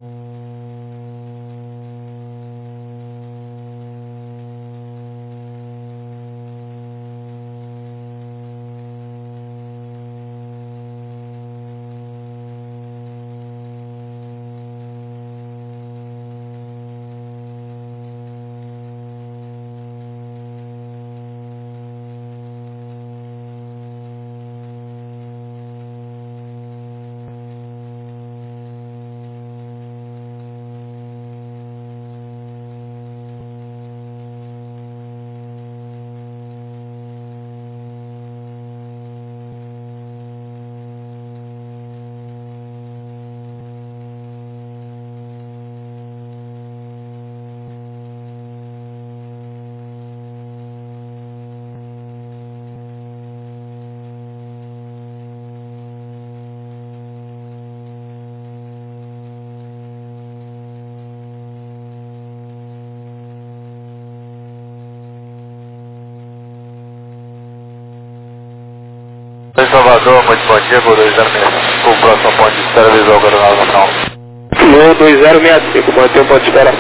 Em Salvador, muito bom dia, Gol 2065, o próximo ponto de espera visual Coronel Nacional. Gol 2065, mantém o ponto de espera.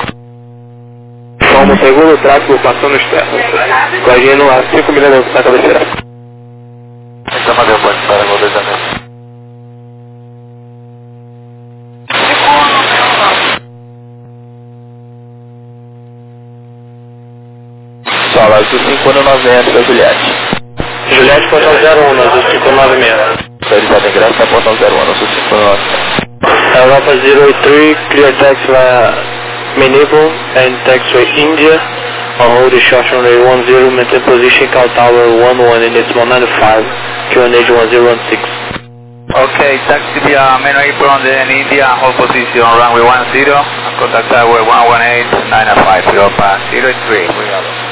Como segundo tráfego passando no externo. Corrigindo a 5 milhas da cabeceira. Então, mandei o ponto de espera, Gol 2065. Sala, azul 590 da Juliette. Juliette, portão 01, azul 596. Autorizado em graça, portão 01, azul 596. Europa 083, clear taxiway Menipo and taxiway India. On hold the short runway 10, maintain position, call tower 11 in decimal 95, QNH 1016. Okay, taxi via main apron in India, hold position runway 10, contact tower 118, 905, Europa 03, obrigado.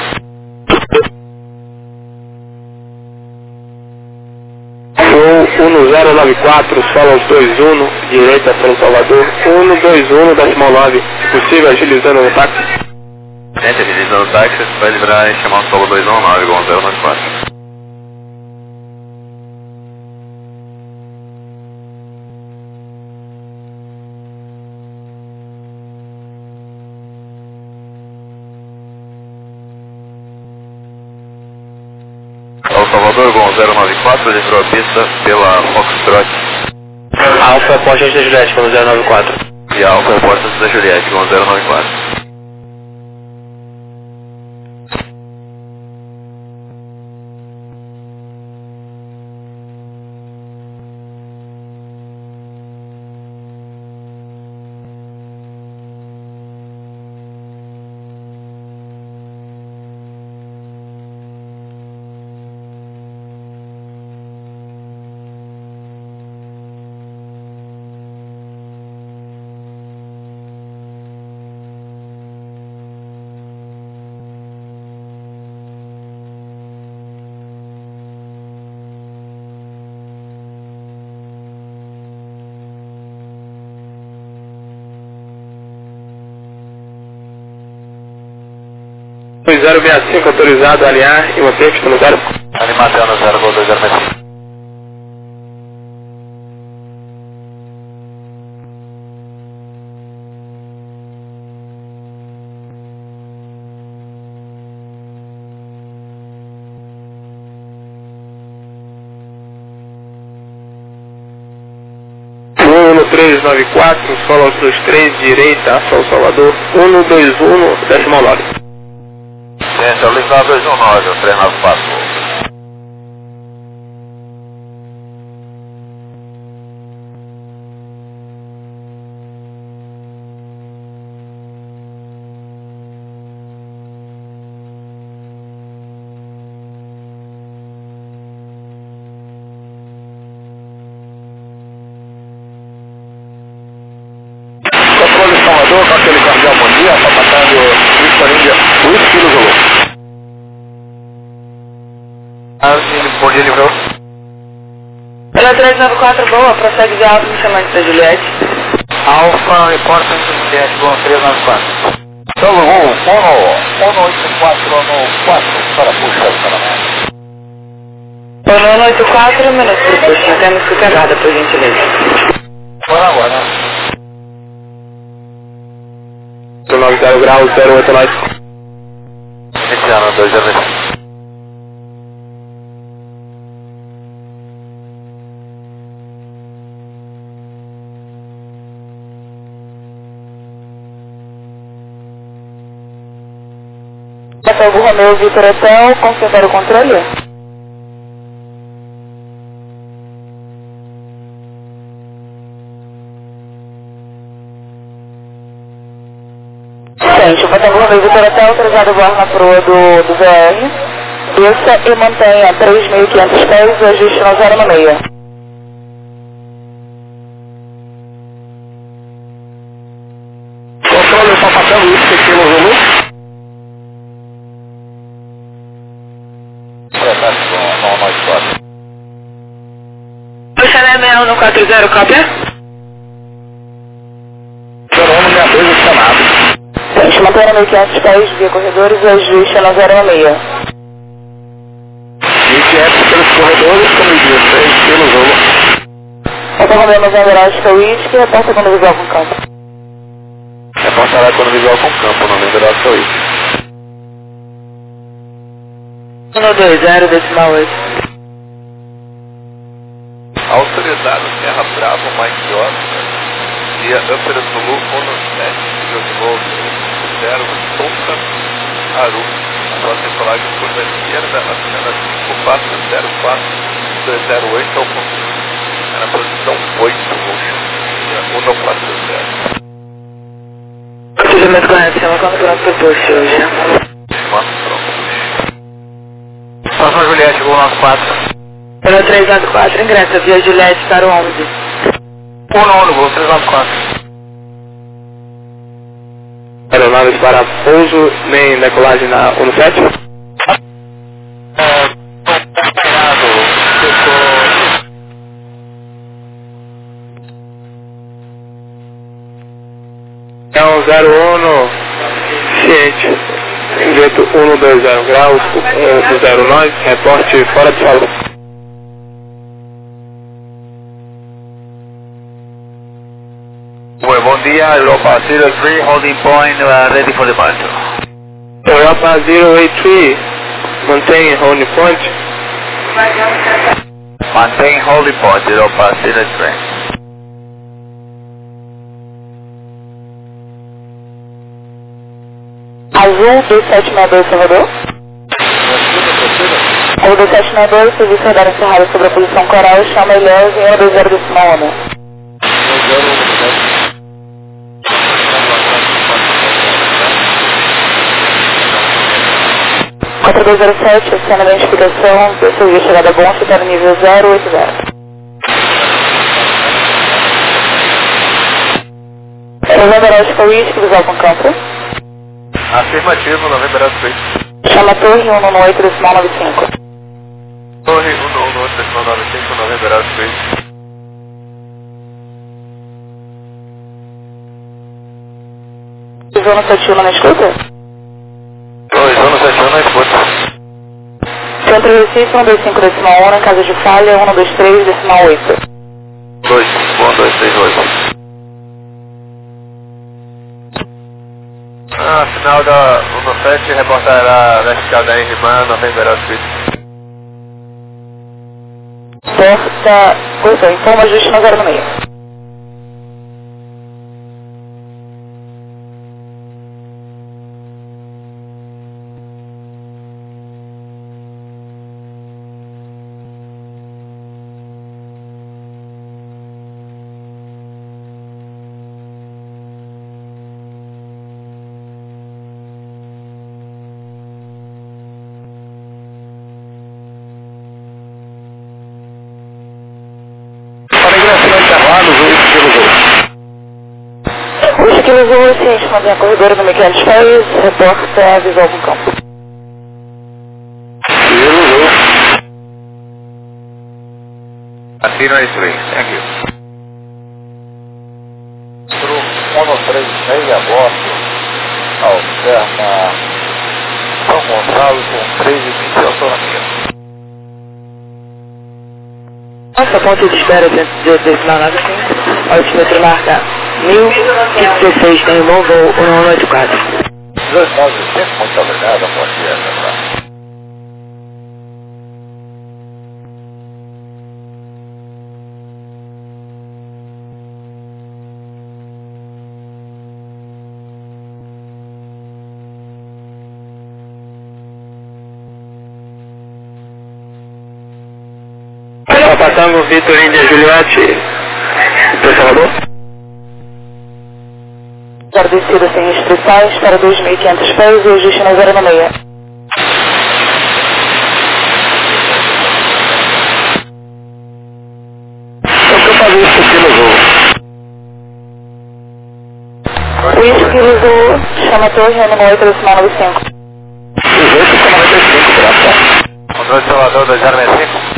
Show 1094, solo 21, direita pelo Salvador, 121, decimal 9, possível agilizando no táxi. Gente, agilizando o táxi, vai liberar e chamar o solo 219, Gol 094. Salvador, Gol 094, livrou a pista pela Foxtrot. Alfa é Porsche da Juliette, Gol 094. E Alfa é Porsche da Juliette, Gol 094. Gol 065 autorizado a alinhar e manter pista no 0. Animação no 0, Gol 205. Gol 1394, solo 23, direita, São Salvador, 121, decimal 9. Gente, é o link 219, o 394. Controle Salvador, Carteira Cardial, bom dia, está passando Victor Índia, Luiz Kilo Zulu. Bom dia, livrou. Pela 394, boa, prossegue de Alfa, me chamando da Juliette. Alfa, reporta em Juliette, Gol 394. Solo 184 no 4, para puxar o canal. Ono 184, minuto por push, não temos que carregada, por gentileza. Por agora, né? 90 graus, 08 nós. Mediano 209. Botafogo Romeo Vitor Hotel, concentrar o controle. Gente, o Botafogo Romeo Vitor Hotel, autorizado a voar na proa do VR. Desça e mantenha 3.500 pés e ajuste na 096. Controle, só passando isso aqui no Zulu. O Chanel 6140, cópia? Chorando minha mesa do Senado. Gente, mantenha 1.500 pés via corredores e ajuste na 096. 1.500 pelos corredores, como eu disse, 3 pelo Zulu. Botafogo Romeo Novembro Aeronáutica Whisky, reporta quando visual com campo. Reportará quando visual com campo, não lembro da sua isso. 120, decimal 8. Autorizado Terra Bravo, Mike Oscar, via Upper Zulu, 17, Zulu 0, Tonka, Aru, após decolar de curva esquerda, acena 5404, 208 ao ponto, na posição 8, Ocean, via 140. Cruzamento correto, chama quando pronto para o post hoje. Próxima Juliette, Gol 94. Pelo 394, ingressa via Juliette para o 11. 1 Gol 394. Aeronaves para pouso, nem decolagem na 17. Então, 01, ciente, vento 120 graus, 109, reporte fora de solo. Well, bom dia, Europa 03, holding point, ready for departure. Europa 083, mantém holding point. Maintain holding point, Europa 03. Azul 2762, Salvador. Azul 2762, serviço radar encerrado sobre a posição coral, chama Ilhéus em 120 decimal 1. 4207, cena da identificação, pessoa chegada bom, ficar no nível 080. Novembro Aeronáutica Whisky, visual com campo. Afirmativo, Novembro Aeronáutica. Chama Torre 118, decimal 95. Torre 118, decimal 95, Novembro Aeronáutica. Zona 71 na escuta? Oi, Zona 71 na escuta. Centro Recife 125 decimal 1, em caso de falha 123 decimal 8. 2, 1238. Final da 17, reportará vertical da Irmã, Novembro Aeronáutica. Porta, coisa, informa ajuste na 096. Azul, ciente, mantém a corredora do Miguel de País, reporta visual com campo. Assino aí, thank you. Pro 136 aborto, alterna São Gonçalo com 3,20 de autonomia. Nossa, ponto de espera dentro desse manado, sim. Altimetro marcado. 1016, tem um bom voo 1184. 295, muito obrigado, bom dia, meu. Passando Vitor Índia Juliette, para Salvador. Descida sem restrições para 2.500 pés e ajuste na 096. Eu quero fazer isso aqui no voo. 3 quilos do chama torre, animal 8, decimal 95. 18,95, graças. Controle de Salvador 265.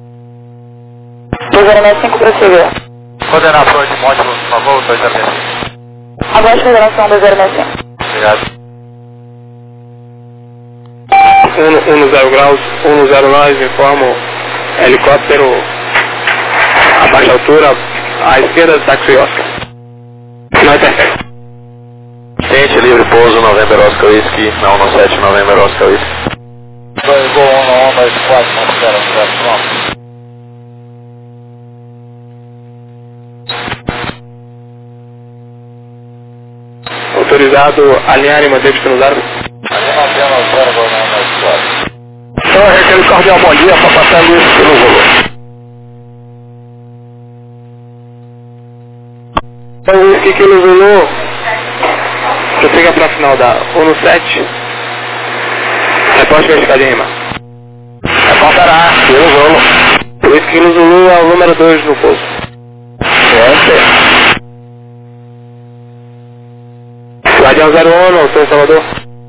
295 prossiga. Coordenar a frente, módulo, por favor, 265. Abaixo coordenação 295. Obrigado. 10 graus, 109, informo helicóptero a baixa altura, à esquerda, táxi Oscar. Não interfere. Cliente livre, pouso, November Oscar Whisky, não, 17, November Oscar Whisky. 2 Gol 1124, considera pronto. Autorizado alinhar e manter pista no zero. Ali nós temos 0 Gol 1124. Então é aquele cordial bom dia para passar isso pelo voo. Então Whisky Kilo Zulu, você fica para a final da 17. Reporte verificado em rima. Reportará, Kilo Zulu. Whisky Kilo Zulu é o número 2 no posto. Guardião 01, Hotel Salvador.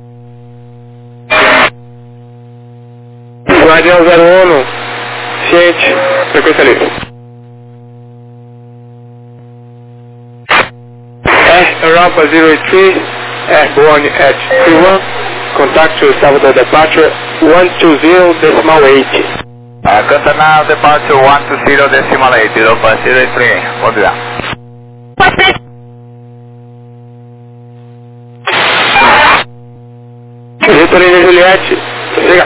Guardião 01, ciente, frequência livre. Europa 083, airborne at 31, contact to Salvador departure 120.8. Cantanal departure 120.8, Europa 03, bom dia. Vitor Índia Juliette, chega.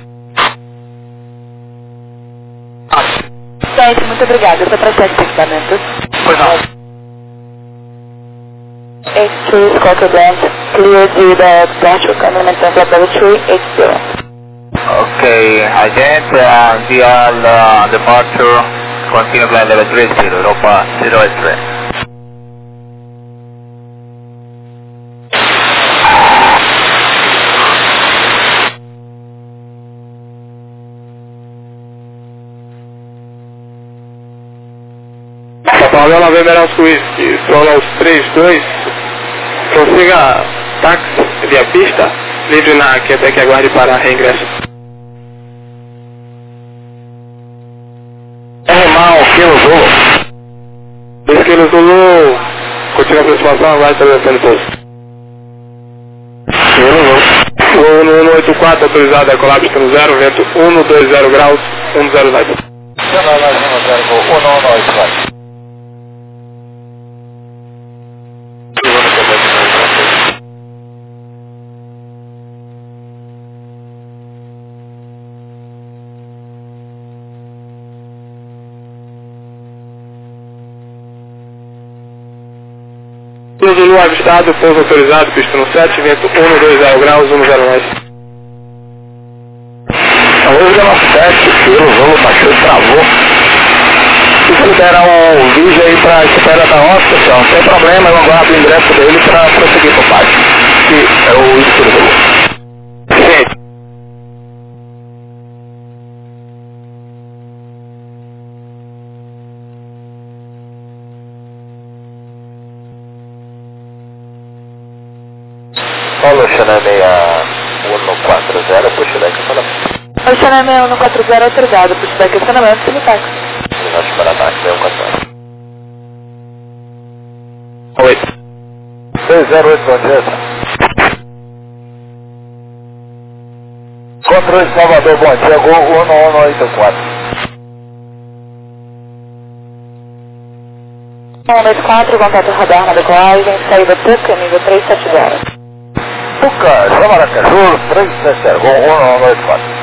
Gente, muito obrigada. Esse é o processo de equipamento. Pois não. H2 Scorpio Band, clear to the departure coming in terms of level 380. Okay, agent, DL departure, continue flight level 30, Europa 03. Paulão November Oscar Whisky, solo aos 32, consiga táxi via pista, livre na Quebec, aguarde para reingresso. Mal, Kilo Zulu. 2 quilos Zulu, continua a aproximação, aguarde para o posto. Kilo Zulu. Voo no 184, autorizado a colapso no 0, vento 120 graus, 10 nós. Nós vamos 0 Gol 1124. Zulu avistado, pouso autorizado, pista no 7, vento 120 graus, 10 nós. A luz da nossa 7, Kilo Zulu, baixou e travou. Se você der um vídeo aí para espera da Oscar, não tem problema, eu aguardo o ingresso dele para prosseguir por baixo. Que é o Kilo Zulu. Sim. Paulo Xané 6140, pushback para O Xané 6140 autorizado, pushback acionamento, simultáxi. Minas Paraná 6140. Oi. 208, bom dia. Controle de Salvador, bom dia, Gol 1184. 194, contato radar na decolagem, saída PUCA, nível 370. PUCA, São Maracaju, 370, com 194.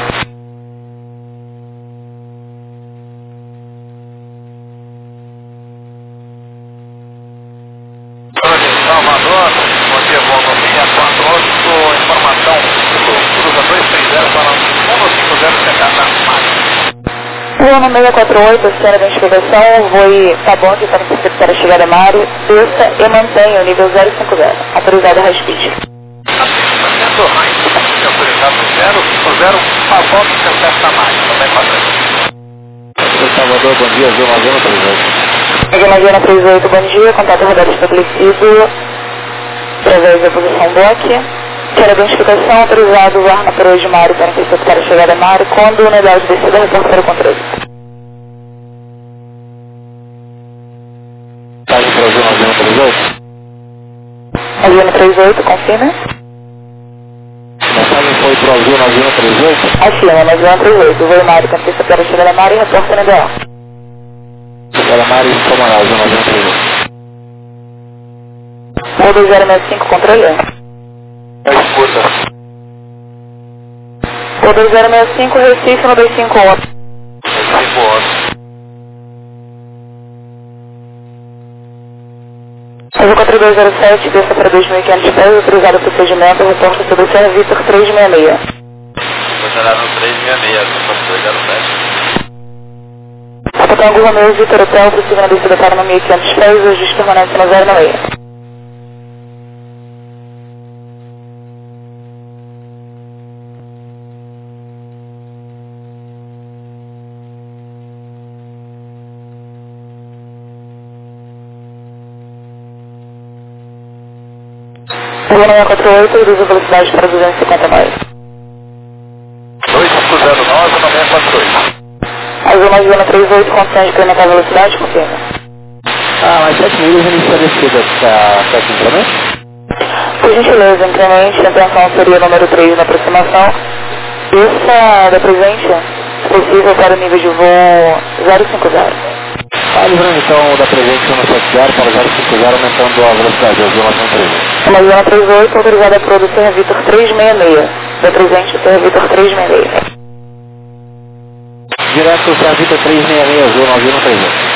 Salvador, bom dia, bom dia, 48, informação, cruza 230 para 150 chegada na máquina. Voo no 648, cena de investigação, voe Taboque para interceptar a chegada Mário, desça e mantenha o nível 050, autorizado a high speed. Assento high speed, autorizado 050, Taboque intercepta a máquina, também padrão. Salvador, bom dia, Zona 038. Zona 38, bom dia, contato radar estabelecido, através da posição bloque. Quero a identificação, autorizado o ar na peroa de Mário para interceptar a chegada Mário, quando a unidade de descida retorna para o controle. Mensagem para a Zona 038. A Zona 38, confirma. Mensagem foi para a Zona 038. Acima, na Zona 38, voo Mário para interceptar a chegada Mário e retorna no ideal. Chegada Mário e Somará, Zona 038. Voo 2065, controle. Escuta. Voo 2065, Recife no 251. 251. Azul 4207, desça para 2.500 pés, autorizado o procedimento, reporta sobre o Serra Vitor 366. Funcionário 366, Azul 4207. Capitão Romeu Vitor Hotel, prosseguindo a descida para 1.500 pés, ajuste permanente no 096. Zona 648, reduz a velocidade para 250 miles. 2509, 948. A Zona 38, condições de incrementar a velocidade, confirma. Mais 7 milhas início da descida, está certo incremento? Por gentileza, incremente, a intenção seria o número 3 na aproximação. Essa da presente, possível para o nível de voo 050. Livrando então da presente 170 para 050, aumentando a velocidade da Zona 38. Uma Zona 38, autorizada para o Serra Vitor 366. Da presente, Serra Vitor 366. Direto Serra Vitor 366, Zona 038.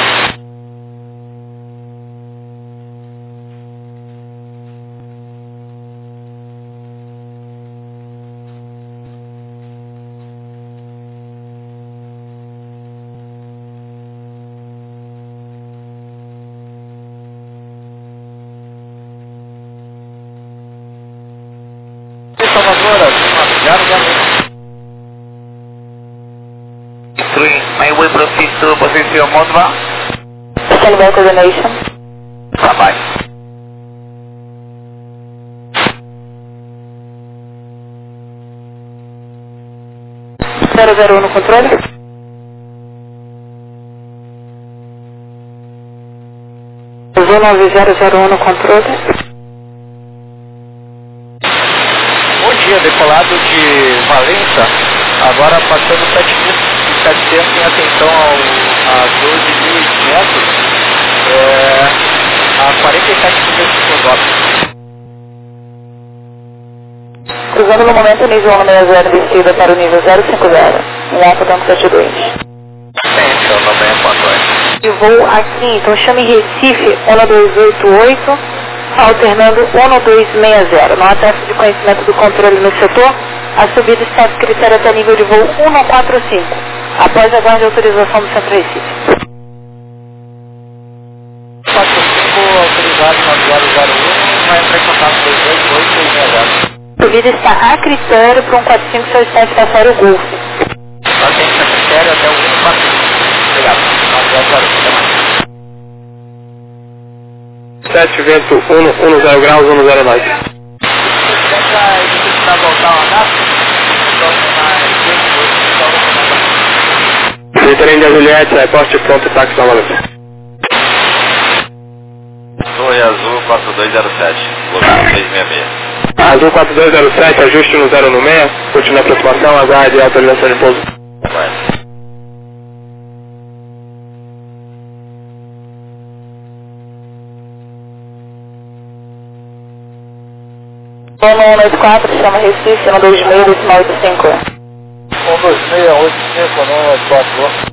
May we proceed to position Montva? Standby coordination. Bye-bye. Zero no controle. Zona 9001 no controle. Bom dia, decolado de Valença, agora passando 7.700 em atenção a 12.500, a 47 km/h. Cruzando no momento nível 160, descida para o nível 050, em alta tanto 72. Então, também é patrões. E voo aqui, então chame Recife 1288, alternando 1260. Não há teste de conhecimento do controle no setor, a subida está a critério até nível de voo 145. Após aguarde a autorização do Centro Recife. 45 autorizado na 001, vai entrar em contato 288 e 60. Subida está a critério para um 4567 passar o Golfo. Atende a critério até o 145. Obrigado. 7 vento 10 graus, 109. Secretaria de Juliette, aeroporto pronto, táxi na Valença. Oi, Azul 4207, local 366. Azul 4207, ajuste no 096, continua a aproximação, aguarde a autorização de pouso. Vai. Voo 184, chama Recife, 126, decimal 85. 12685, não, 184.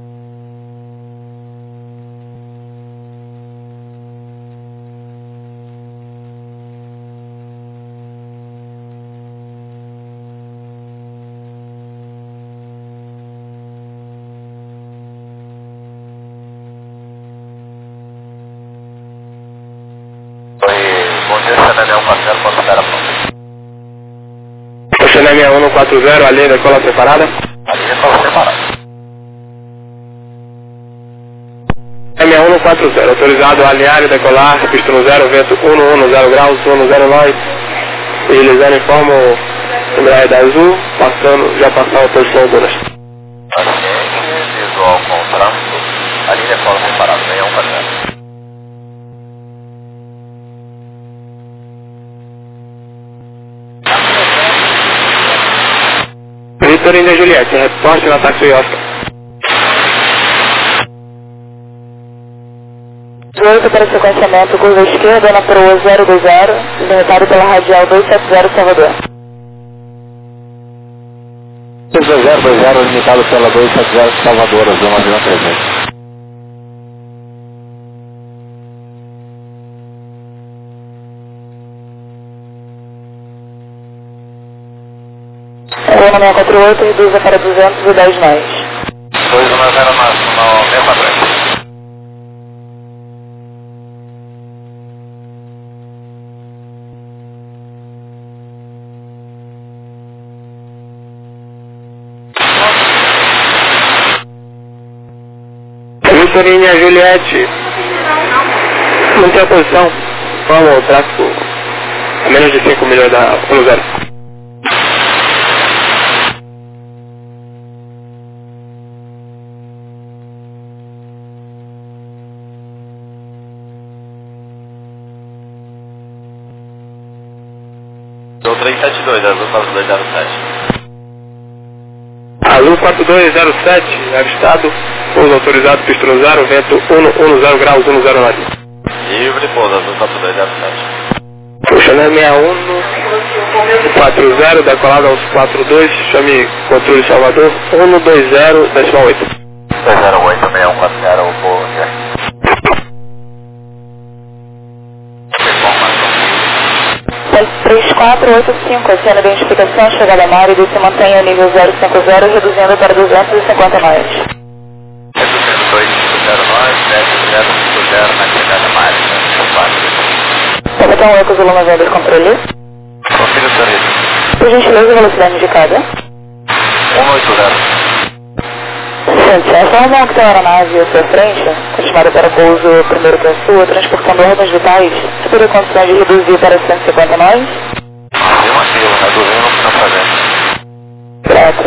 Bom dia, Xanamé 140, posso dar a pronta. Xanamé 140, a linha decola separada. A linha decola separada. Xanamé 140, autorizado a alinhar e decolar, pista no 0, vento 110 graus, 109. E eles já informam o número da Azul, já passou a posição do leste. Paciente, visual com trânsito, a linha decola separada, 6140. Vitor India Juliette, reporte na táxi Oscar. 18 para sequenciamento, curva esquerda na proa 020, limitado pela radial 270 Salvador. 020, limitado pela 270 Salvador, zona 300. Voo 648, reduza para 210 mais. 210 máximo, na mesma frente. Vitor India Juliette, manter a posição, vamos, o tráfego a menos de 5 milhas da 10. Dou 372, Azul 4207. Azul 4207, avistado, pouso autorizado, pista no 0, vento 110 graus, 109. Livre, pouso, Azul 4207. Xanamé 140, decolado aos 42, chame controle Salvador, 120, decimal 8. 208, 6140, o povo aqui. 3485, acena a identificação, chegada a mar e se mantém ao nível 050, reduzindo para 250 mais. Reduzindo 2509, 7050 na chegada a mar. Capitão Eco Zulu November, controle. Confira o serviço. Por gentileza, velocidade indicada. 180. Gente, essa é uma que tem a aeronave à sua frente, estimada para pouso primeiro para a sua, transportando ordens vitais, você teria condições de reduzir para 150 mais? Deu uma fila, reduzindo o que estão fazendo. Grato.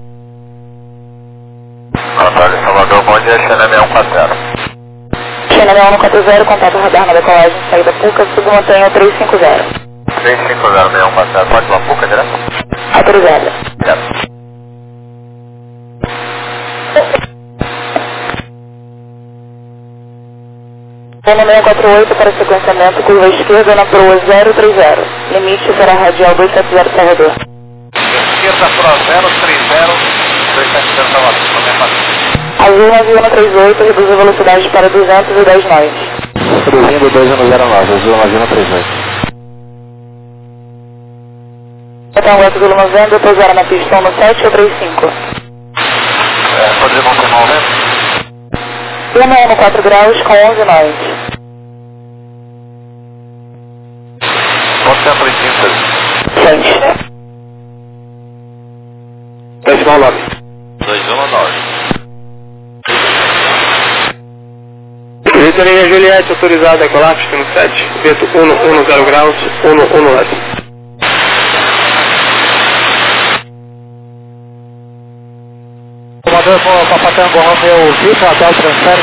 Controle Salvador, bom dia, Xanamé 140. Xanamé 140, contato radar na decolagem, saída Puca, submantenha 350. 350, 6140, pode ir pra Puca direto? Autorizada. Direto. Voo 648 para sequenciamento, curva esquerda na proa 030, limite para a radial 270 Salvador. Esquerda pro 030, 270 Salvador, Azul 9138, reduz a velocidade para 210 nós. reduzindo 209, Azul 9138. Capitão Eco Zulu November, pousar na pista 17 ou 35. Pode confirmar o vento? 114 graus com 11 nós. Quanto tempo em cinta? Gente. Decimal 9. 219. Vitor India Juliette, autorizado a decolar, pista no 7, vento 110 graus, 119. Comandante Papatango Romeu Vitor, até o transfere.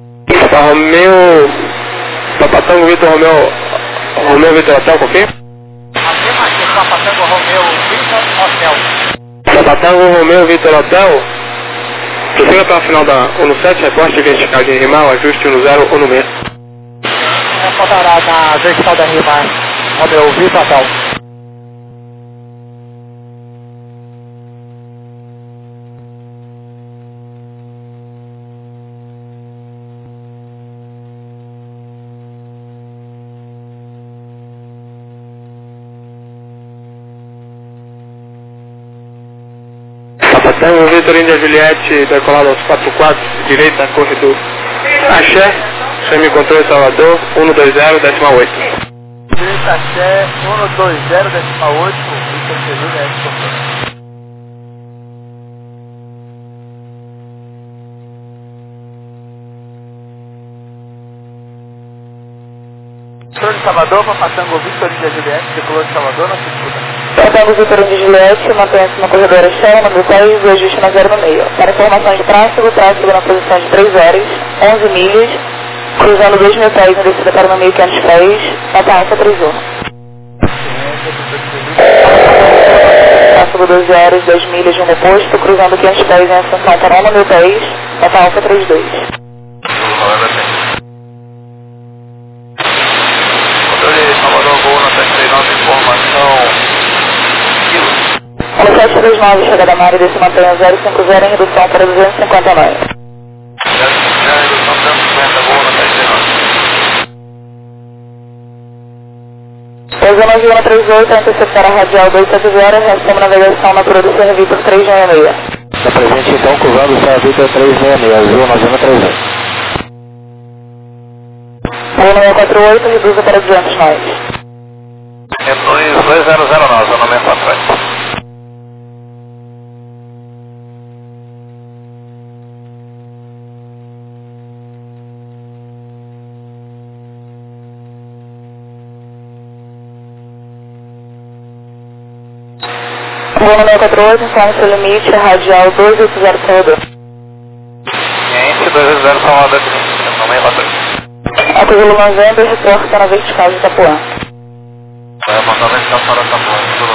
Papatango Vitor Romeu Vitor Hotel, confirma? Afirma aqui, Papatango Romeu Vitor Hotel. Papatango Romeu Vitor Hotel, prossiga para a final da 17, reporte vertical de Rimal, ajuste 10 ou no meio. Reportará na vertical da Rimar, Romeu Vitor Hotel. Tango Victor India Juliette, decolado aos 44, direita, corredor. Axé, semi-controle Salvador, 120, 18. Direita Axé, 120, 18, Victor India Juliette, controle. Controle Salvador, Papa Tango Victor India Juliette, decolou de Salvador, não se escuta. Tango Victor India Juliette, mantenha-se no corredor Axé, número 10, e ajuste na 0 no meio. Para informação de tráfego na posição de 3 horas, 11 milhas, cruzando 2.000 pés em descida para 1.500 pés, nota alfa 31. Tráfego 12 horas, 10 milhas no oposto, cruzando 500 pés em ascensão para 1.000 pés, nota alfa 32. Controle Salvador, voo na 39, informação. 739, chegada Mari, desce mantenha 050 em redução para 259. 050, redução 250, voo na 39. Pousando 9138, interceptar a radial 270, restamos navegação na Cruz do Serra Vitor 366. Está presente então, cruzando o Serra Vitor 366, azul 9138. Voo 948, reduza para 200 nós. Reduz 2009, aumento atrás. Voo 948, informe seu limite, radial 280 Salvador. Ciente, 280 Salvador, aumento atrás. Acusou November, reporta na vertical de Itapuã. Vai mandar vertical para Itapuã, tudo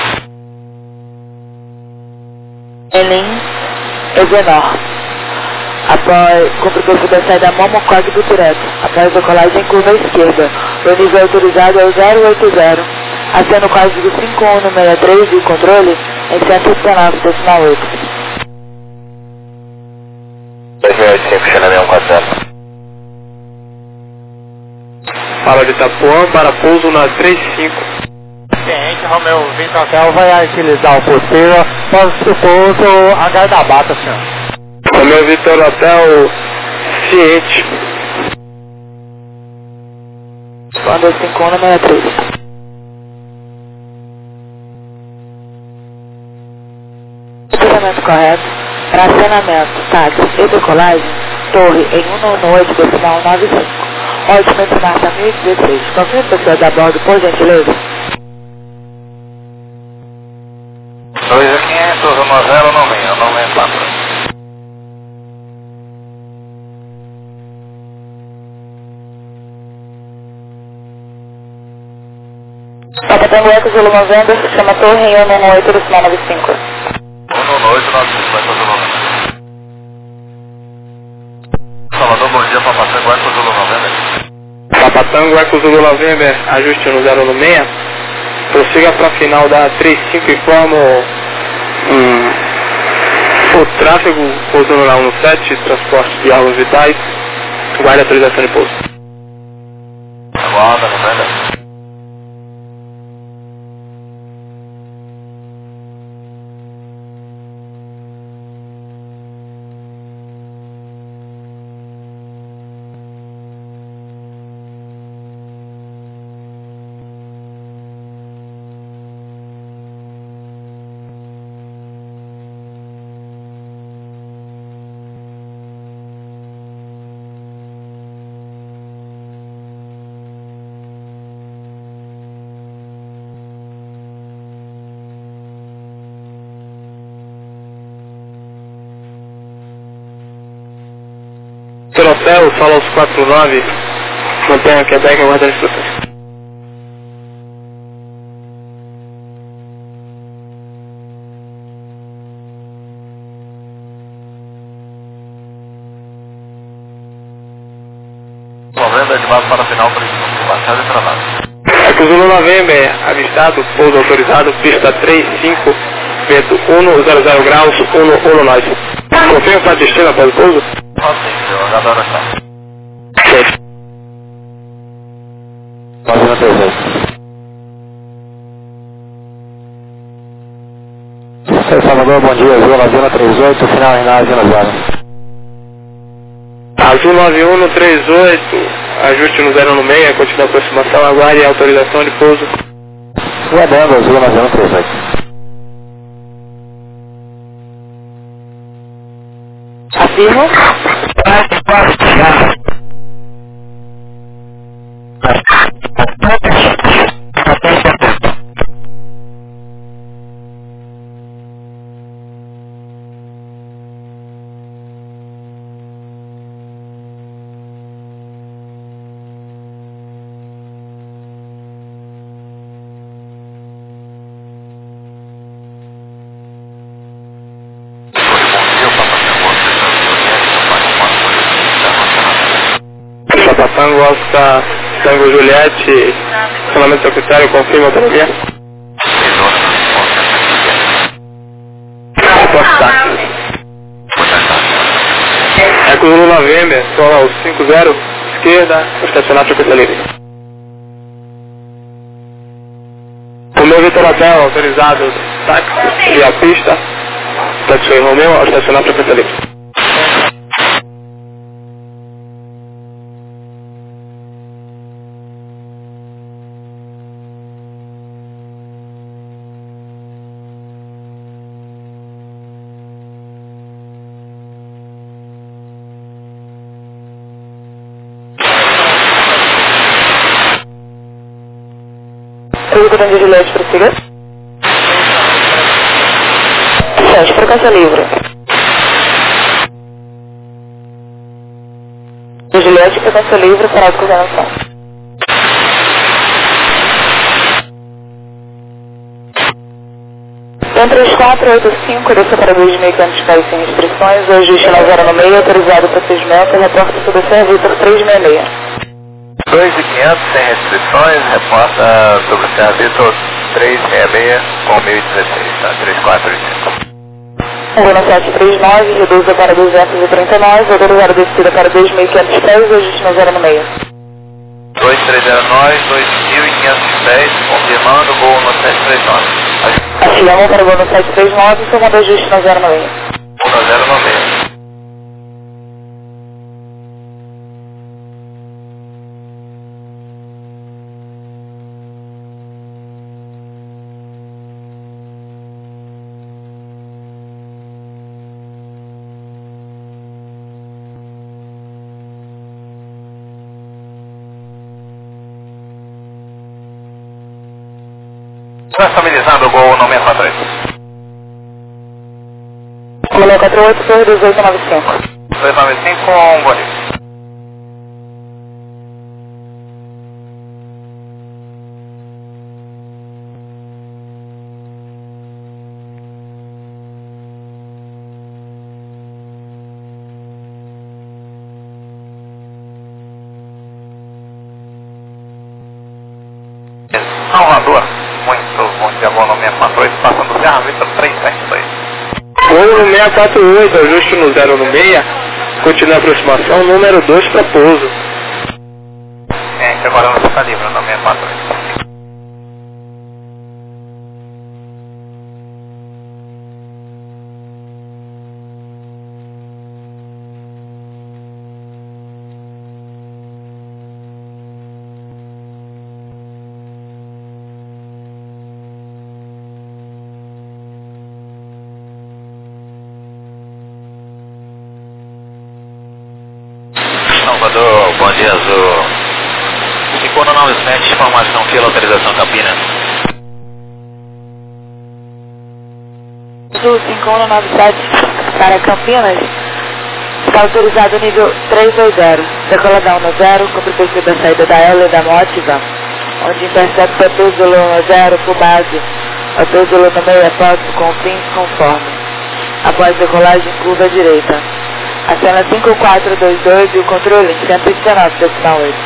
não. Elim, Ezenor. Após cumpridor da saída Momocog do Tureto. Após decolagem em curva à esquerda. O nível autorizado é o 080. Acendo o código 5163 de controle em 119,8. 2085, Xanamé 140. Fala de Itapuã para pouso na 35. Ciente, Romeu, Vitor Hotel vai utilizar o possível para o pouso H da Bata, senhor. Romeu Vitor Hotel, ciente. Quando é 5163. Posicionamento correto. Para acionamento, táxi e decolagem, torre em 198, decimal 95. Ótimo entre marca 1016. Confirme pessoas a bordo, por gentileza. 2500, 10, não vem 4. Papa Tango Eco, Zulu November, chama torre em 198, decimal 95. 198, 95, vai fazer o nome. Salvador, bom dia, Papa Tango Eco, Zulu November. Papa Tango Eco Zulu November, ajuste no 096. Prossiga para a final da 35 e informa o tráfego pousando na 17, transporte de árvores vitais, guarda a autorização de pouso. Aguarda, November. Hotel, sala aos 49, mantenha aqui a deck aguardando instruções. November de base para a final, baixada e travada. Eco Zulu November, avistado, pouso autorizado, pista 35, vento 100 graus, 1 nós. Confirma para destino após o pouso? Eu adoro essa. Certo. Fazendo a presença. Salvador, bom dia, Azul 9138, final em Azul 0. Azul 9138, ajuste no 0 no meio, continua a aproximação, aguarde a autorização de pouso. Aguardando, Azul 9138. Afirmo. Tango Alfa Tango Juliette, funcionamento secretário, confirma a autonomia. Eco Zulu November, sola ao 50, esquerda, estacionar frequência livre. O meu Vitor Hotel autorizado, táxi via pista, taxi Romeu, ao estacionar frequência livre. Tudo grande Juliette, prossiga. Fecha, frequência livre. Juliette, frequência livre, parada de coordenação. Entre os 485, desça para 2.500 pés sem restrições, o ajuste na 0 no meio, autorizado o procedimento, reporta sobre o Vitor 366. 2.500 sem restrições, reporta sobre o Serra Vitor 366 com 1016, tá? 3485. Voo 739, reduza para 239, autorizado a descida para 2.500 pés, o ajuste na 0 no meio. 2309, 2.510, confirmando o voo no 739. Afirmam para o voo no 739, tomando ajuste na 0 no meio. 0 no meio. Estabilizando o Gol no 643. 648, torre 2895. 295 com bonito. Salvador, muito bom dia, Gol no 648, passando o Serra Vitor 372. Gol no 648, ajuste no 0 no meia, continua a aproximação, número 2 para pouso. Agora não está livre no 648. Salvador, bom dia, Azul. 5197, informação, fila, autorização Campinas. Azul 5197 para Campinas, está autorizado nível 320, decoladão no 0, cumpre o perfil da saída da Ela e da Motiva, onde intercepta Hotel Zulu no 0 por base, Hotel Zulu no meio apósito com fins conforme. Após decolagem, curva direita. Acena 5422 e o controle 119,8.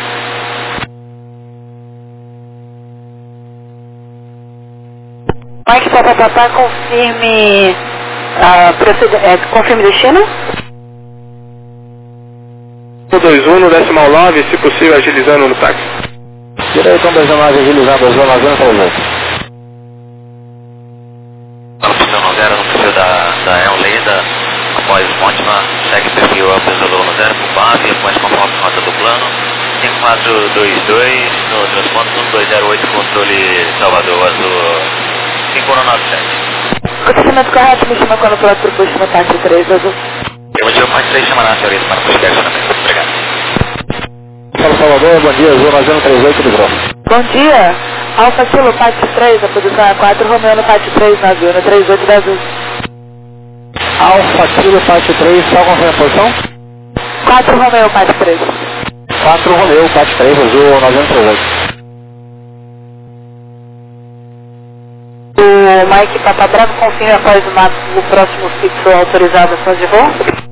Mike Papapá, confirme confirme destino. 21 no 19, se possível agilizando no táxi. Direito 129, agilizando a zona 038. Não precisa segue perfil Alpes Zulu 0 por base, mais conforme rota do plano. 5422 no transponder 1208, controle Salvador Azul 5197. Acontecimento correto, me chama quando o piloto proposto na parte 3, Azul. Eu vou tirar a parte 3 chamar a senhorita para buscar acionamento. Obrigado. Fala Salvador, bom dia, Azul 938 de Grão. Bom dia, Alfa Kilo, parte 3, a posição é 4, Romeo no parte 3, na Azul, no 38 da Azul. Alfa Kilo, parte 3, só confirma a posição? 4 Romeo, parte 3. 4 Romeo, parte 3, Azul 938. O Mike Papa Bravo confirma após o próximo fixo autorizado a de voo.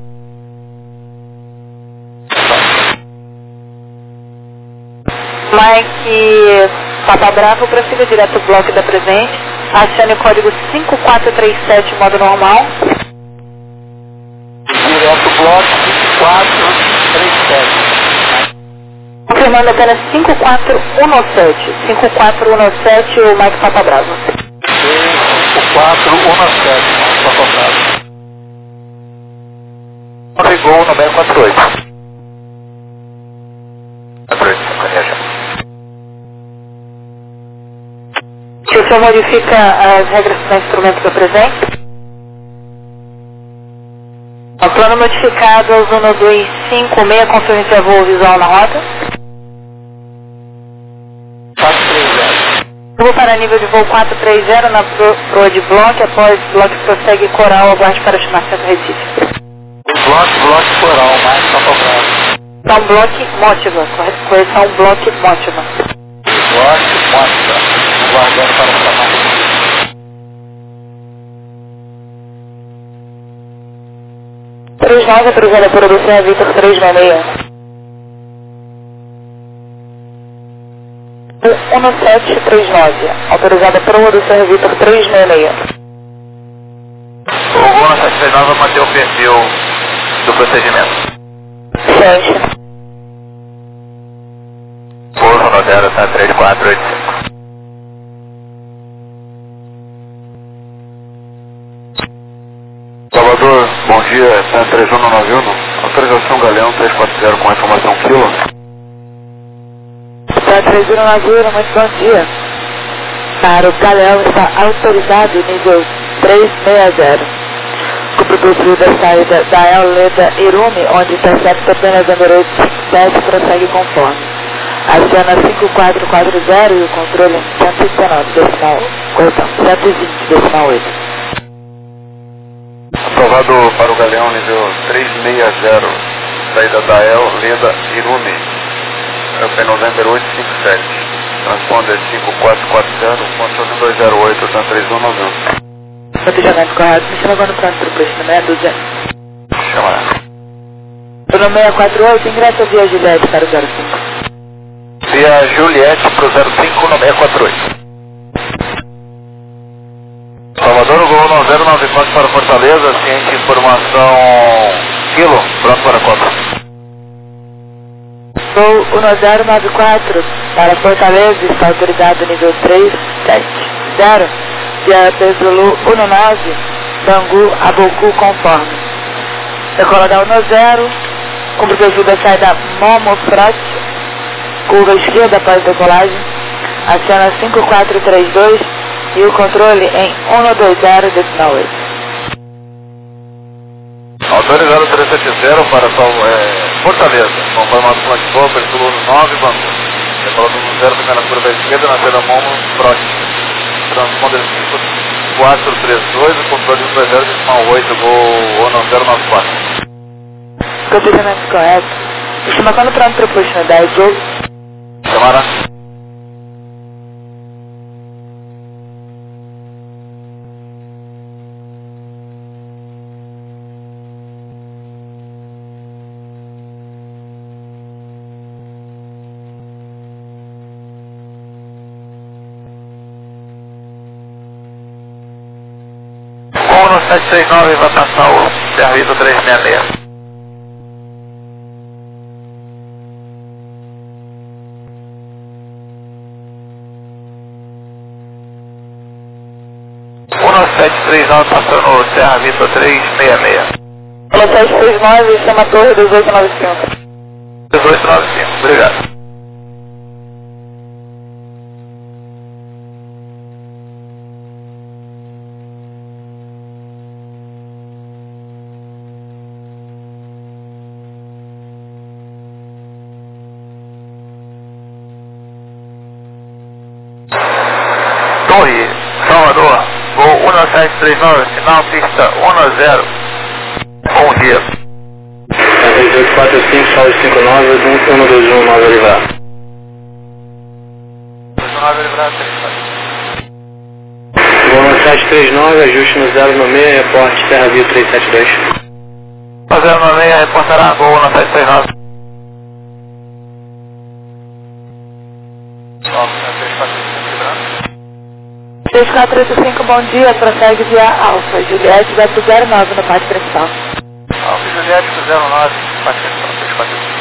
Mike Papa Bravo, prossiga direto ao bloco da presente. Acione o código 5437, modo normal. Direto bloco 5437. Confirmando apenas 5417. 5417, o Mike Papa Bravo. 5417, Papa Bravo. Ligou no 648. 48, já. Se o senhor modifica as regras do instrumento do presente. O plano modificado ao Zona 256, conferência voo visual na rota. 430. Vou para nível de voo 430 na proa de bloco, após bloco prossegue coral, aguarde para estimação do Recife. Bloco coral, mais Papa Bravo. Então, bloco Mótiva, correção bloco Mótiva. Bloco Mótiva, guardando para chamar. Autorizada por obter a Vitor 366. 1739, autorizada por obter Vitor 366. O voo 739 vai manter o perfil do procedimento. 7. Pouso no 03485. Salvador, bom dia, está 3191, autorização Galeão 340 com informação quilo. Está 3191, muito bom dia. Para o Galeão está autorizado nível 360. Cumprimento da saída da El Leda Irumi, onde intercepta apenas a número 7, prossegue conforme. Aciona 5440 e o controle 119, decimal, correção, 120, decimal 8. Aprovado para o Galeão nível 360, saída da El Leda Irumi, é November 857, transponder 5440, controle 208, está 3190. Planejamento correto, me chama agora no pronto para o preço, no 612. Chamar. No 648, ingressa via Juliette para o 05. Via Juliette para o 05 no 648. Salvador, o voo 094 para Fortaleza, ciente informação quilo, pronto para compra. Voo 1094 para Fortaleza, está autorizado nível 370. Via Zulu 19, Bangu, Aboku, conforme. Decola da 10, cumpre o perfil da saída Momo Frot, curva esquerda após decolagem, aciona 5432 e o controle em 120, decimal 8. Autorizado 370 para Fortaleza, conforme o plano de voo, perfil 9, Bangu. Decola do 0, primeira curva esquerda, na saída Momo Frot. Transponder 5432, o controle 220, decimal 8, voo 1094. Procedimento correto. Estima quando pronto para o push no 10, voo. Chamara. Voo no 769 vai passar o serviço 366. O 739 passando o Serra Vitor 366. Pela 739, chama a torre 1895. 1895, obrigado. Torre, Salvador, voo 1739, final pista 10. Bom dia. 3845, salve 59, 121, Nova Livrada. 19 livrado, Voo 1739, ajuste no 096, reporte Terra View 372. 096, reportará voo 1739. 3485, bom dia, prossegue via Alfa, Juliette vai pro 09 no pátio principal. Alfa Juliette pro 09, pátio principal, 3485.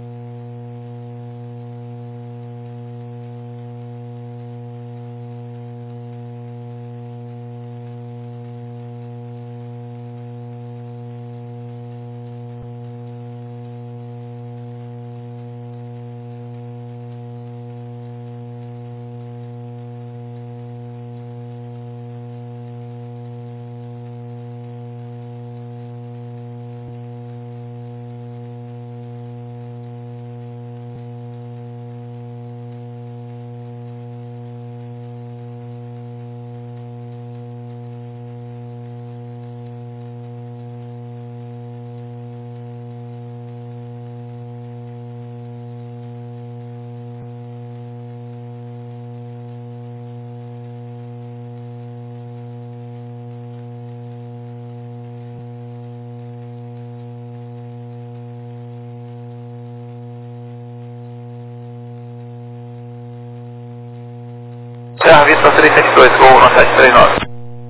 Terra Vista 372, voo 1739.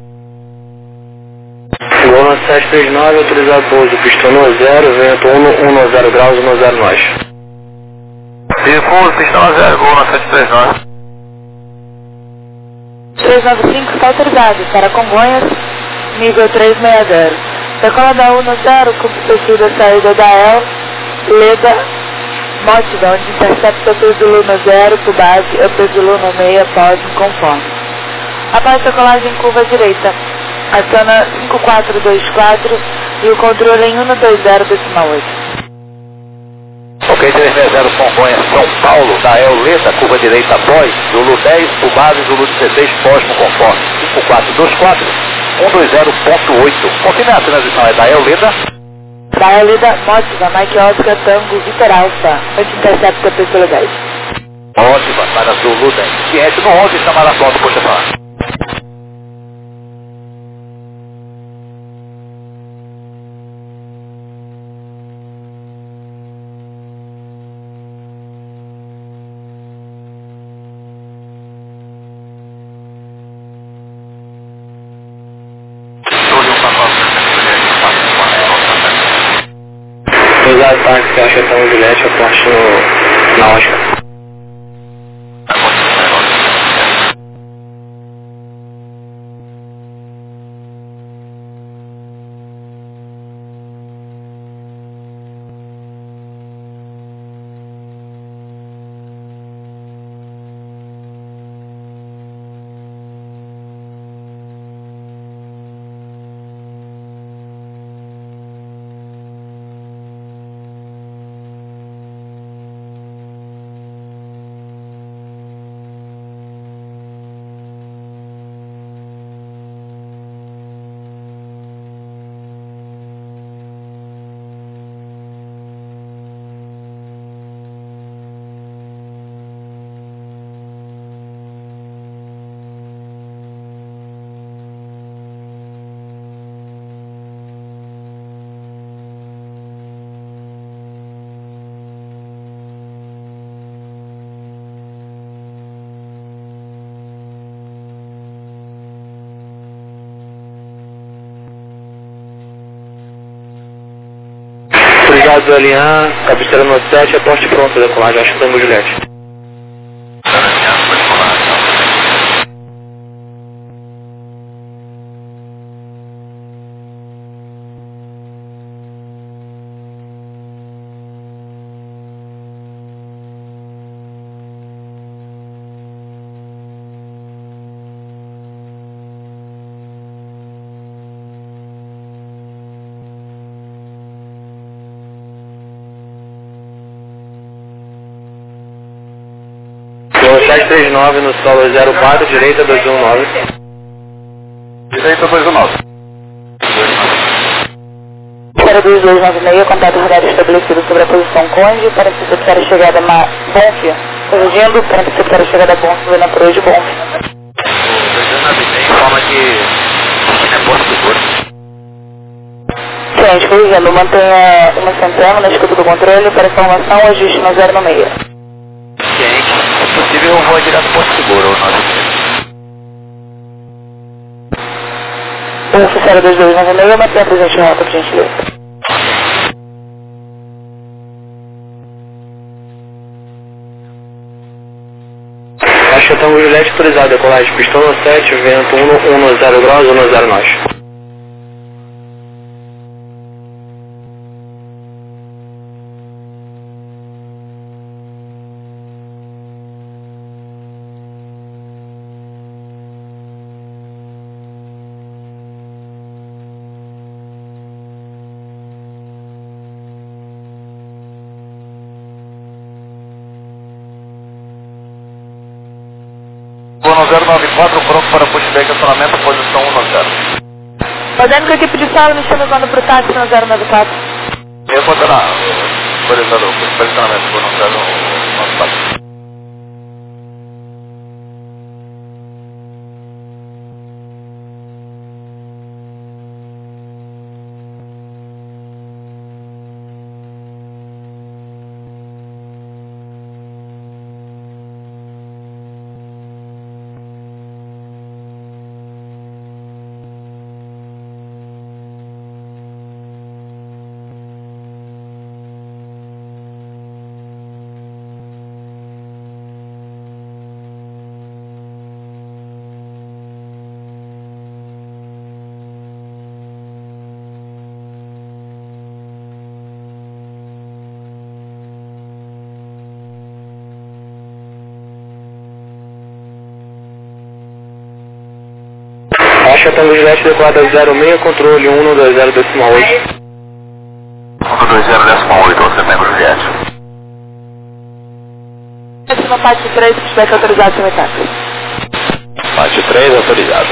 Voo 1739, autorizado pouso, pista 10, vento 110 graus, 10 nós. Pouso, pista 10, voo 1739. 395 está autorizado para Congonhas, nível 360. Decola da 10, cumpre pesquisa saída da El, Leda, Mótida, onde intercepta Zulu no 0, por base, Zulu no 6, pode conforme. Após decolagem curva direita, aciona 5424 e o controle em 120,8. Ok, 360 Congonhas, São Paulo, da El Leda, curva direita após, Zulu 10, por base, Zulu 16, Cosmo conforme, 5424, 120.8. Confirme a transição é da El Leda. Da El Leda, Mótida, Mike Oscar, Tango, Vitor Alfa, onde intercepta Zulu 10. Ótima, para Zulu 10. Ciente no 11, chamar a foto, por favor. Autorizado táxi, acha que é Juliette, aporte na Oscar. Autorizado alinhar, cabeceira no 7, aporte pronto, decolagem, acho que Tango Juliette. 39 no solo 04, direita 219. Direita 219. 0296, contato radar estabelecido sobre a posição Conde para interceptar a chegada Bonfia. Corrigindo, para interceptar a chegada Bonfia na proa de Bonfia. O 296 informa que é posto seguro. Ciente, corrigindo, mantenha uma centrana na escuta do controle para formação ou ajuste no 096. Ciente, se possível eu vou direto posto seguro, ou 96. O oficial 2296, mantenha presente em rota, por gentileza. Baixa Tango Juliette autorizado, decolagem pistão 7, vento 10 graus, 10 nós. Bono 094, pronto para pushback, acionamento, posição 10. Fazendo com a equipe de sala, me chamando para o táxi no 094. Eu vou dar autorizado o posicionamento, Bono 094. Baixa Tango Juliette decolada 06, controle 120 decimal 8. 120 decimal 8, você Tango Juliette. Acima parte 3, pushback autorizado, seu táxi. Parte 3, autorizado.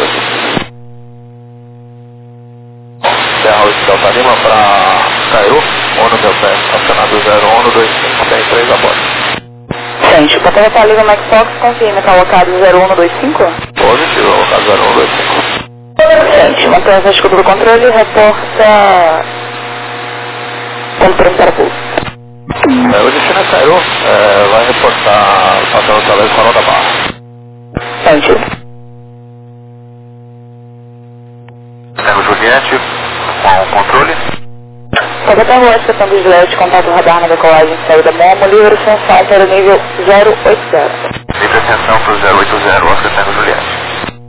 Serra 8 Delta Lima para Cairu, ONU Delta, acionado 0125, tem 3 a bordo. Gente, o papel tá liga Max Fox, confirma, está alocado 0125? Positivo, alocado 0125. Gente, mantenha a escuta do controle e reporta controle para pulso. O destino é Cairu, vai reportar o patrão do Talento Farol da Barra. Gente. Tango Juliette, com controle. Papel Rocha, Tango Juliette, contato radar na decolagem, saída Momo, livre ascensão para o nível 080. Livre ascensão para o 080, Oscar Tango Juliette.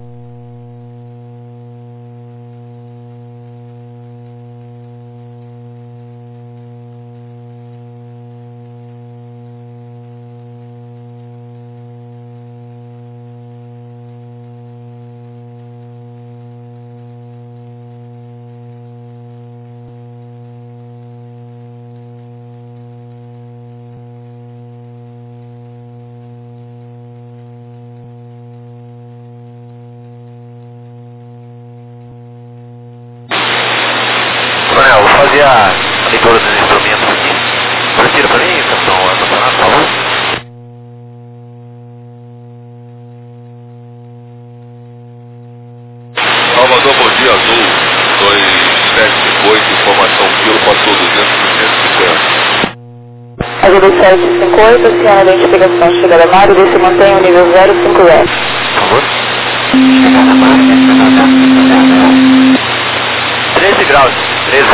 Coronel, vou fazer a leitura dos instrumentos aqui. Retira para mim, estação estacionada, por favor. Salvador, bom dia, Azul 2758, informação quilo, passou 200, 250. Azul 2758, aciona a identificação chegada a mar e se mantém o nível 050. Por favor. 13 graus, 13.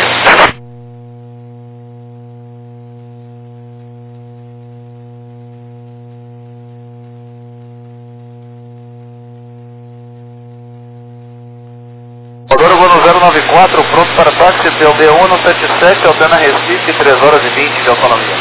Rodoro voo no 094, pronto para táxi, PLD 177, Altena Recife, 3 horas e 20 de autonomia.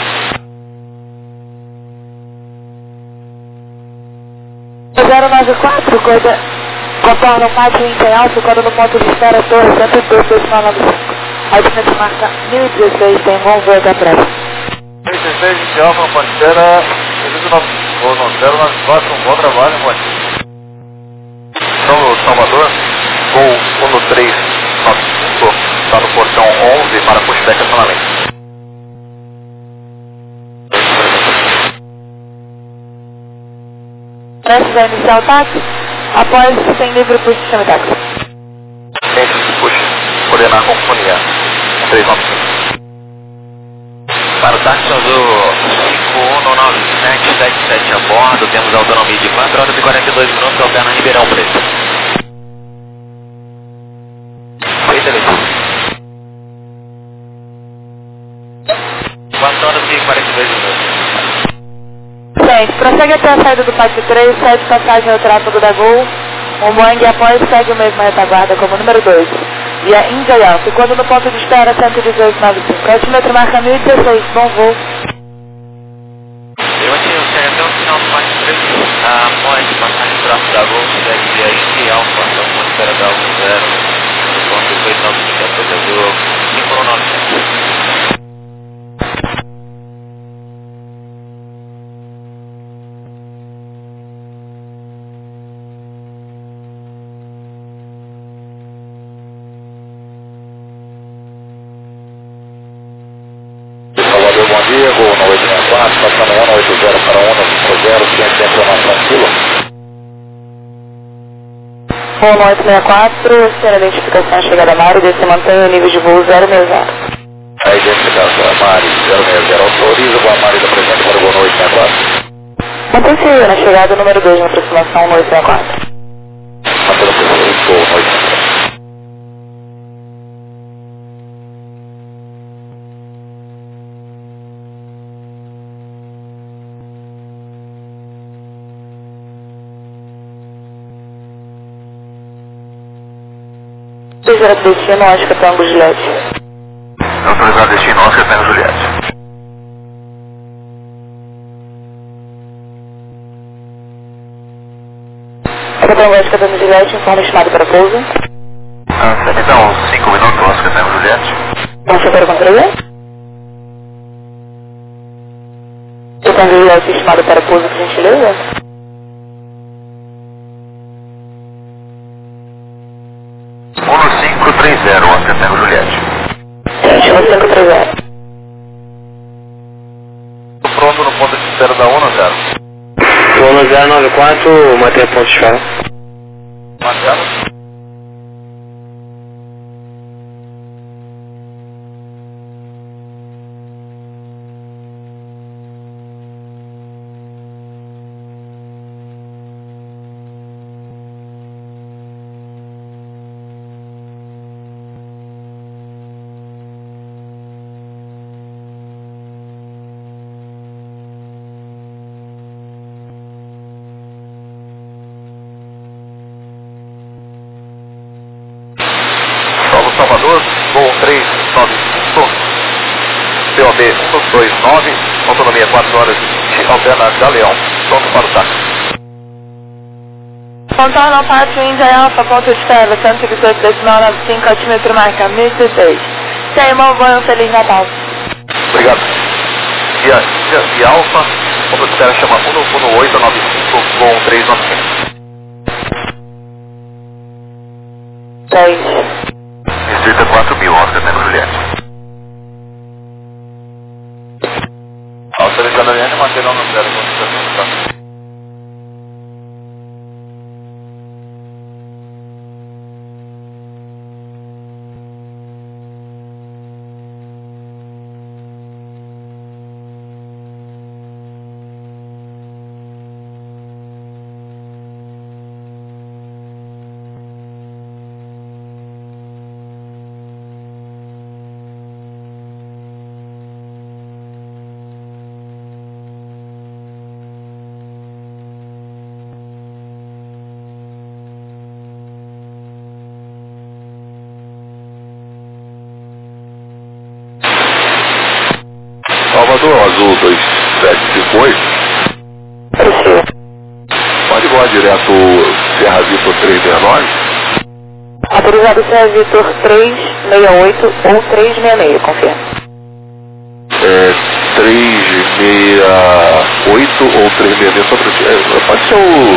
094, contorna o Mátio em Alto, quando no ponto de espera, torre 102, 2995. Altitude marca 1016, tem bom voo até a praia. 1016, de Alfa, Pantera, 19 Voo no 094, um bom trabalho, mãe. São Salvador, voo 1395, está no portão 11 para pushback acionamento. Prestes a iniciar o táxi, após sem livre push, chame táxi. Entre push, coordenar com companhia 395. Para o táxi azul 519777 a bordo, temos autonomia de 4 horas e 42 minutos, alterna Ribeirão Preto. Feita a leitura. 4 horas e 42 minutos. Gente, prossegue até a saída do pátio 3, cede passagem ao tráfego da Gol. O Boeing após segue o mesmo retaguarda como número 2. E a Índia Alfa, quando no ponto de espera 11895. Altímetro marca 1016, bom voo. Eu atingi até o final do pátio 3, após passagem do tráfego da Gol, segue a Índia Alfa, então ponto de espera da 10, ponto 2952 azul, 519. Bom dia, voo no 864, passando 180 para 190, ciente de informação tranquilo. Voo no 864, senhora identificação chegada a Mário, se mantém o nível de voo 060. A identificação é Mário 060, autoriza o Mário da presente para o voo no 864. Mantém-se na chegada número 2 na aproximação no 864. Mantendo o voo no 864. Autorizado destino, Oscar Tango Juliette. Autorizado destino, Oscar Tango Juliette. Capitão Oscar Tango Juliette, informe estimado para pouso. Então, 5 minutos, Oscar Tango Juliette. Vamos para o controle? Capitão Juliette, estimado para pouso, por gentileza. 1530, Oscar Tango Juliette. 1530. Pronto no ponto de espera da 1 0. Voo no 094, mantém ponto de espera. Marcelo? Salvador, voo 395, POB 129, autonomia 4 horas e 20, alterna Galeão, pronto para o táxi. Contorno ao pátio Índia Alfa, ponto de espera, 118.95, altímetro marca 1016. Sem irmão, voo, Feliz Natal. Obrigado. E Alfa, ponto de espera chama 11895, voo 395. 10. Distrito 4000, Oscar Tango Juliette. Autorizado a linha, mantendo no 0, tá? Salvador, Azul 2758. Pode voar direto Serra Vitor 369? Autorizado Serra Vitor 368 ou 366, confirma. 3 368 ou 366, pode ser o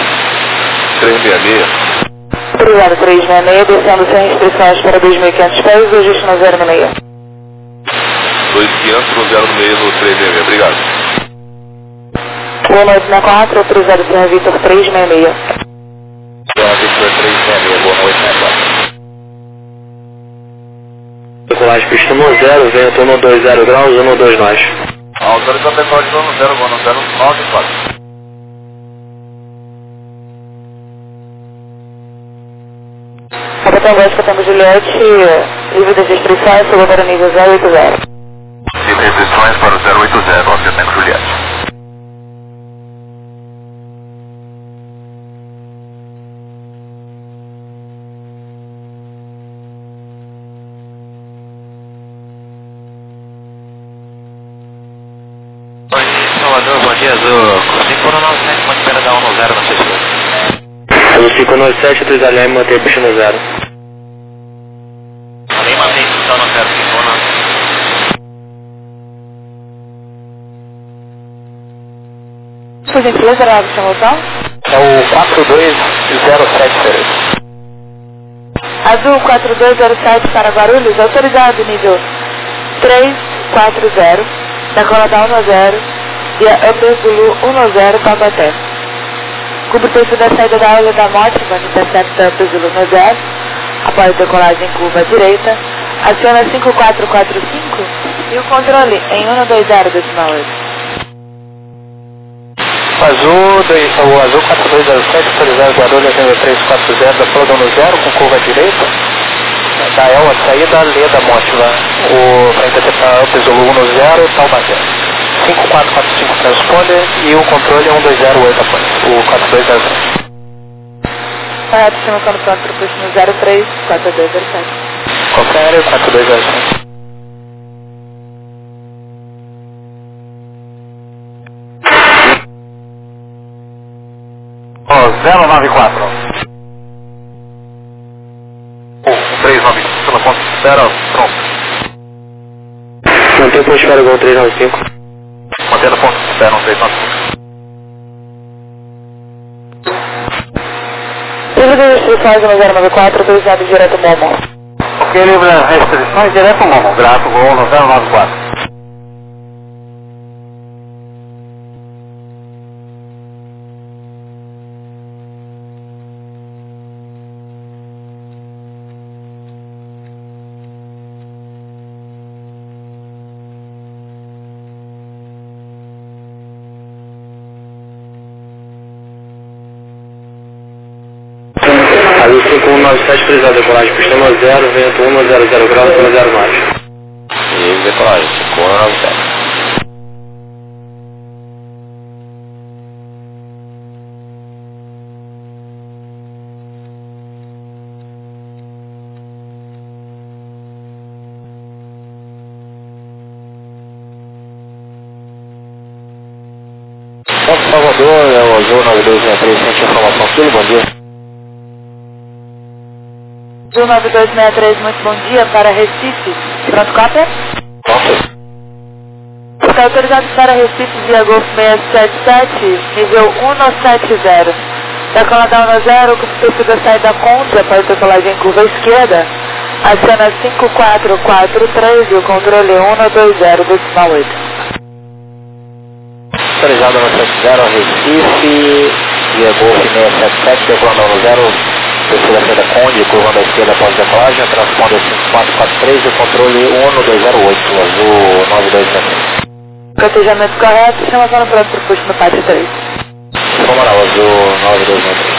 366. Obrigado, 366, descendo sem restrições para 2.500 pés, registro no 066. 2.500 no 066 no 366, obrigado. Boa noite, 64, autorizado Sr. Vitor 366. Sr. Vitor 366, boa noite, 64. Decolagem pista 10, vento 120 graus, 12 nós. Autorizando decolagem de 10, voo 094. Capitão Gótica, Tango Juliette, livre das restrições, chegou para o nível 080. Livre restrições para o 080, Oscar Tango Juliette. Salvador, bom dia, Azul. 597, pode esperar dar 1 no 0 na sexta. Azul 597, autorizar a Leme, manter pista no 0. Nem mantém instrução no 0, 5 Por gentileza, era a chamotão? É o 42073. Azul 4207 para Guarulhos, autorizado nível 340, decolada 10, via Upper Zulu 10 Taubaté. Cubra o texto da saída da aula da Motiva, intercepta Upper Zulu 10, após decolagem curva à direita, aciona 5445 e o controle em 120,8. Azul 4207, autorizado Guarulhos, nível 340, decolada 10, com curva à direita. Da Elma, saída Leda Motiva, para interceptar Upper Zulu 10, Taubaté. 5445 transponder e o controle é 1208 após, o 4207. Correto, chamotão no pronto para o posto no 03 4207. Confere 4207. Ó, 094. 395, pela ponta espera, pronto. Mantém ponto espera igual 395. Mantendo ponto espera, 395. Livre das restrições no 094, autorizado direto ao Momo. Ok, livre das restrições, direto ao Momo. Grato, voo no 094. Azul 5197, autorizado decolagem pista 10, vento 100 graus, 10 mais. E decolagem, 5197. Salvador, é o Azul 9263, sente informação, tudo bom dia. Azul 9263, muito bom dia, para Recife. Pronto, cópia? Pronto. Está autorizado para Recife via Golf 677, nível 170. Decolada 10, com o texto da saída contra, após decolagem em curva à esquerda, aciona 5443 e o controle 120,8. Autorizado no 70, Recife, via Golf 677, decolando 0, terceira saída Conde, curvando à esquerda após decolagem, transponder 5443 e o controle 12008, Azul 9263. Cotejamento correto, chama para o pronto proposto no pátio 3. Vamos lá, Azul 9263.